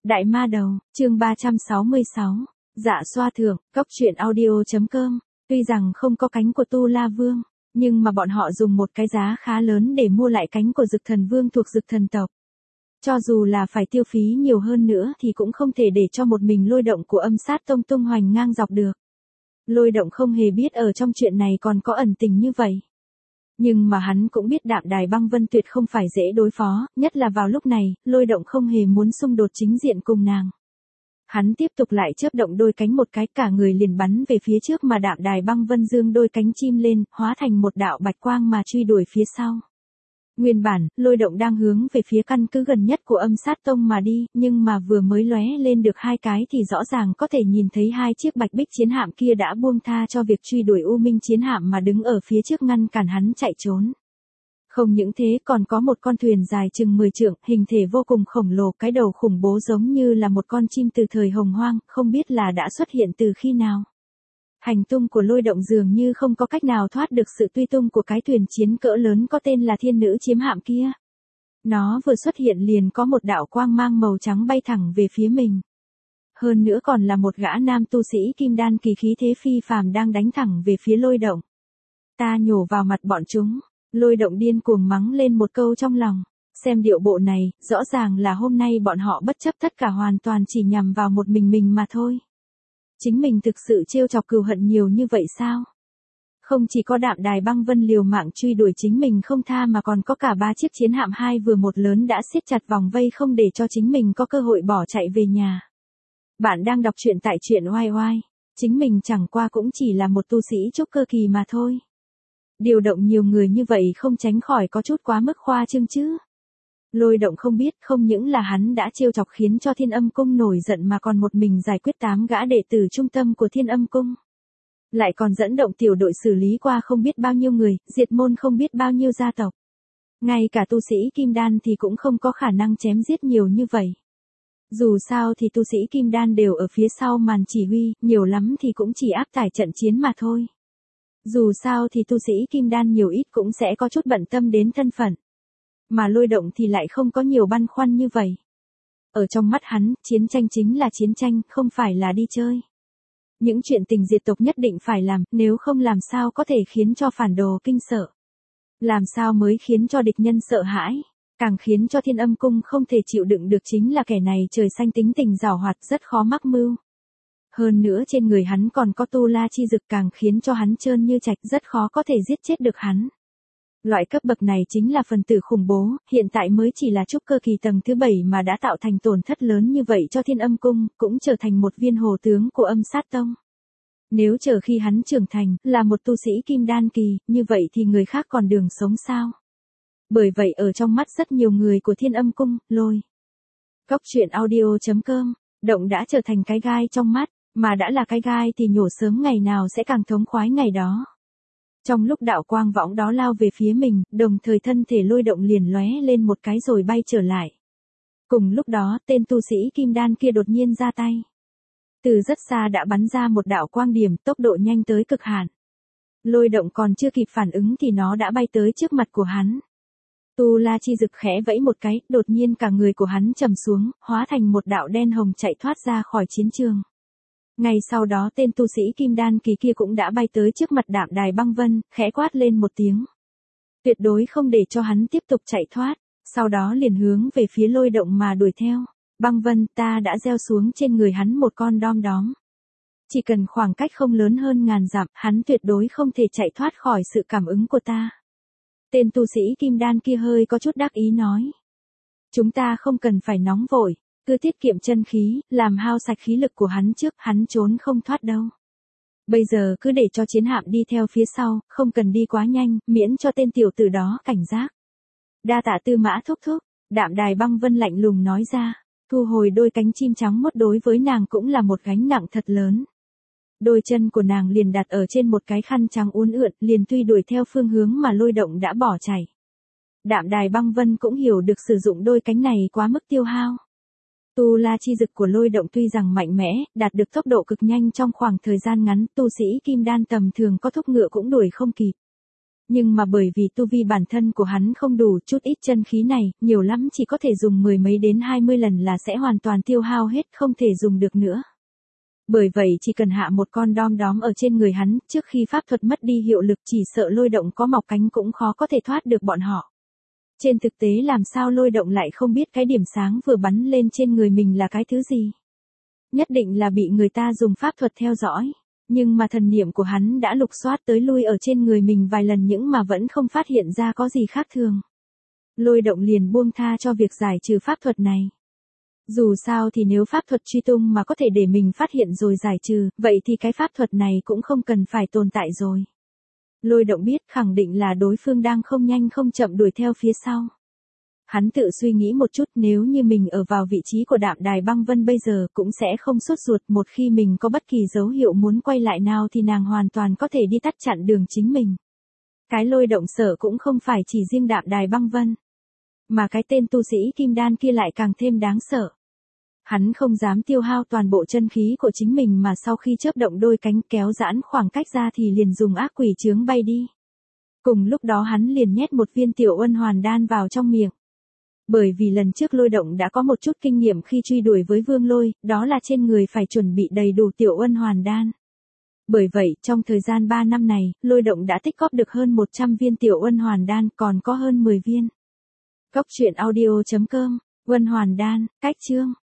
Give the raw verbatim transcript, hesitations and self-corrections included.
Đại ma đầu, chương ba trăm sáu mươi sáu. Dạ xoa thưởng, cốc truyện audio.com. Tuy rằng không có cánh của Tu La Vương, nhưng mà bọn họ dùng một cái giá khá lớn để mua lại cánh của Dực Thần Vương thuộc Dực Thần tộc. Cho dù là phải tiêu phí nhiều hơn nữa thì cũng không thể để cho một mình Lôi Động của Âm Sát Tông tung hoành ngang dọc được. Lôi Động không hề biết ở trong chuyện này còn có ẩn tình như vậy. Nhưng mà hắn cũng biết Đạm Đài Băng Vân tuyệt không phải dễ đối phó, nhất là vào lúc này, Lôi Động không hề muốn xung đột chính diện cùng nàng. Hắn tiếp tục lại chớp động đôi cánh một cái, cả người liền bắn về phía trước mà Đạm Đài Băng Vân dương đôi cánh chim lên, hóa thành một đạo bạch quang mà truy đuổi phía sau. Nguyên bản, Lôi Động đang hướng về phía căn cứ gần nhất của Âm Sát Tông mà đi, nhưng mà vừa mới lóe lên được hai cái thì rõ ràng có thể nhìn thấy hai chiếc bạch bích chiến hạm kia đã buông tha cho việc truy đuổi U Minh chiến hạm mà đứng ở phía trước ngăn cản hắn chạy trốn. Không những thế còn có một con thuyền dài chừng mười trượng, hình thể vô cùng khổng lồ, cái đầu khủng bố giống như là một con chim từ thời Hồng Hoang, không biết là đã xuất hiện từ khi nào. Hành tung của Lôi Động dường như không có cách nào thoát được sự truy tung của cái thuyền chiến cỡ lớn có tên là Thiên Nữ chiếm hạm kia. Nó vừa xuất hiện liền có một đạo quang mang màu trắng bay thẳng về phía mình. Hơn nữa còn là một gã nam tu sĩ kim đan kỳ khí thế phi phàm đang đánh thẳng về phía Lôi Động. Ta nhổ vào mặt bọn chúng, Lôi Động điên cuồng mắng lên một câu trong lòng. Xem điệu bộ này, rõ ràng là hôm nay bọn họ bất chấp tất cả hoàn toàn chỉ nhằm vào một mình mình mà thôi. Chính mình thực sự trêu chọc cừu hận nhiều như vậy sao? Không chỉ có Đạm Đài Băng Vân liều mạng truy đuổi chính mình không tha mà còn có cả ba chiếc chiến hạm hai vừa một lớn đã siết chặt vòng vây không để cho chính mình có cơ hội bỏ chạy về nhà. Bạn đang đọc truyện tại truyện oai oai. Chính mình chẳng qua cũng chỉ là một tu sĩ trúc cơ kỳ mà thôi. Điều động nhiều người như vậy không tránh khỏi có chút quá mức khoa trương chứ. Lôi Động không biết không những là hắn đã trêu chọc khiến cho Thiên Âm Cung nổi giận mà còn một mình giải quyết tám gã đệ tử trung tâm của Thiên Âm Cung. Lại còn dẫn động tiểu đội xử lý qua không biết bao nhiêu người, diệt môn không biết bao nhiêu gia tộc. Ngay cả tu sĩ Kim Đan thì cũng không có khả năng chém giết nhiều như vậy. Dù sao thì tu sĩ Kim Đan đều ở phía sau màn chỉ huy, nhiều lắm thì cũng chỉ áp tải trận chiến mà thôi. Dù sao thì tu sĩ Kim Đan nhiều ít cũng sẽ có chút bận tâm đến thân phận. Mà Lôi Động thì lại không có nhiều băn khoăn như vậy. Ở trong mắt hắn, chiến tranh chính là chiến tranh, không phải là đi chơi. Những chuyện tình diệt tộc nhất định phải làm, nếu không làm sao có thể khiến cho phản đồ kinh sợ. Làm sao mới khiến cho địch nhân sợ hãi. Càng khiến cho Thiên Âm Cung không thể chịu đựng được chính là kẻ này trời xanh tính tình giàu hoạt rất khó mắc mưu. Hơn nữa trên người hắn còn có tu la chi dực càng khiến cho hắn trơn như trạch rất khó có thể giết chết được hắn. Loại cấp bậc này chính là phần tử khủng bố, hiện tại mới chỉ là trúc cơ kỳ tầng thứ bảy mà đã tạo thành tổn thất lớn như vậy cho Thiên Âm Cung, cũng trở thành một viên hồ tướng của Âm Sát Tông. Nếu chờ khi hắn trưởng thành, là một tu sĩ kim đan kỳ, như vậy thì người khác còn đường sống sao? Bởi vậy ở trong mắt rất nhiều người của Thiên Âm Cung, Lôi Cốc truyện audio.com, Động đã trở thành cái gai trong mắt, mà đã là cái gai thì nhổ sớm ngày nào sẽ càng thống khoái ngày đó. Trong lúc đạo quang võng đó lao về phía mình, đồng thời thân thể Lôi Động liền lóe lên một cái rồi bay trở lại. Cùng lúc đó, tên tu sĩ Kim Đan kia đột nhiên ra tay. Từ rất xa đã bắn ra một đạo quang điểm, tốc độ nhanh tới cực hạn. Lôi Động còn chưa kịp phản ứng thì nó đã bay tới trước mặt của hắn. Tu La chi dực khẽ vẫy một cái, đột nhiên cả người của hắn trầm xuống, hóa thành một đạo đen hồng chạy thoát ra khỏi chiến trường. Ngay sau đó tên tu sĩ Kim Đan kỳ kia cũng đã bay tới trước mặt Đạm Đài Băng Vân, khẽ quát lên một tiếng. Tuyệt đối không để cho hắn tiếp tục chạy thoát, sau đó liền hướng về phía Lôi Động mà đuổi theo. Băng Vân, ta đã gieo xuống trên người hắn một con đom đóm. Chỉ cần khoảng cách không lớn hơn ngàn dặm, hắn tuyệt đối không thể chạy thoát khỏi sự cảm ứng của ta. Tên tu sĩ Kim Đan kia hơi có chút đắc ý nói. Chúng ta không cần phải nóng vội. Cứ tiết kiệm chân khí, làm hao sạch khí lực của hắn trước, hắn trốn không thoát đâu. Bây giờ cứ để cho chiến hạm đi theo phía sau, không cần đi quá nhanh, miễn cho tên tiểu tử đó cảnh giác. Đa tạ Tư Mã thúc thúc, Đạm Đài Băng Vân lạnh lùng nói ra, thu hồi đôi cánh chim trắng mốt đối với nàng cũng là một gánh nặng thật lớn. Đôi chân của nàng liền đặt ở trên một cái khăn trắng uốn lượn, liền tuy đuổi theo phương hướng mà Lôi Động đã bỏ chạy. Đạm Đài Băng Vân cũng hiểu được sử dụng đôi cánh này quá mức tiêu hao. Tu la chi dực của Lôi Động tuy rằng mạnh mẽ, đạt được tốc độ cực nhanh trong khoảng thời gian ngắn, tu sĩ Kim Đan tầm thường có thúc ngựa cũng đuổi không kịp. Nhưng mà bởi vì tu vi bản thân của hắn không đủ, chút ít chân khí này, nhiều lắm chỉ có thể dùng mười mấy đến hai mươi lần là sẽ hoàn toàn tiêu hao hết, không thể dùng được nữa. Bởi vậy chỉ cần hạ một con đom đóm ở trên người hắn, trước khi pháp thuật mất đi hiệu lực chỉ sợ lôi động có mọc cánh cũng khó có thể thoát được bọn họ. Trên thực tế làm sao lôi động lại không biết cái điểm sáng vừa bắn lên trên người mình là cái thứ gì. Nhất định là bị người ta dùng pháp thuật theo dõi. Nhưng mà thần niệm của hắn đã lục soát tới lui ở trên người mình vài lần những mà vẫn không phát hiện ra có gì khác thường. Lôi động liền buông tha cho việc giải trừ pháp thuật này. Dù sao thì nếu pháp thuật truy tung mà có thể để mình phát hiện rồi giải trừ, vậy thì cái pháp thuật này cũng không cần phải tồn tại rồi. Lôi động biết khẳng định là đối phương đang không nhanh không chậm đuổi theo phía sau. Hắn tự suy nghĩ một chút, nếu như mình ở vào vị trí của Đạm Đài Băng Vân bây giờ cũng sẽ không sốt ruột, một khi mình có bất kỳ dấu hiệu muốn quay lại nào thì nàng hoàn toàn có thể đi tắt chặn đường chính mình. Cái lôi động sợ cũng không phải chỉ riêng Đạm Đài Băng Vân, mà cái tên tu sĩ kim đan kia lại càng thêm đáng sợ. Hắn không dám tiêu hao toàn bộ chân khí của chính mình mà sau khi chớp động đôi cánh kéo giãn khoảng cách ra thì liền dùng ác quỷ chướng bay đi. Cùng lúc đó hắn liền nhét một viên tiểu uân hoàn đan vào trong miệng. Bởi vì lần trước lôi động đã có một chút kinh nghiệm khi truy đuổi với Vương Lôi, đó là trên người phải chuẩn bị đầy đủ tiểu uân hoàn đan. Bởi vậy, trong thời gian ba năm này, lôi động đã tích góp được hơn một trăm viên tiểu uân hoàn đan, còn có hơn mười viên. Cốc truyện audio chấm com, uân hoàn đan, cách chương.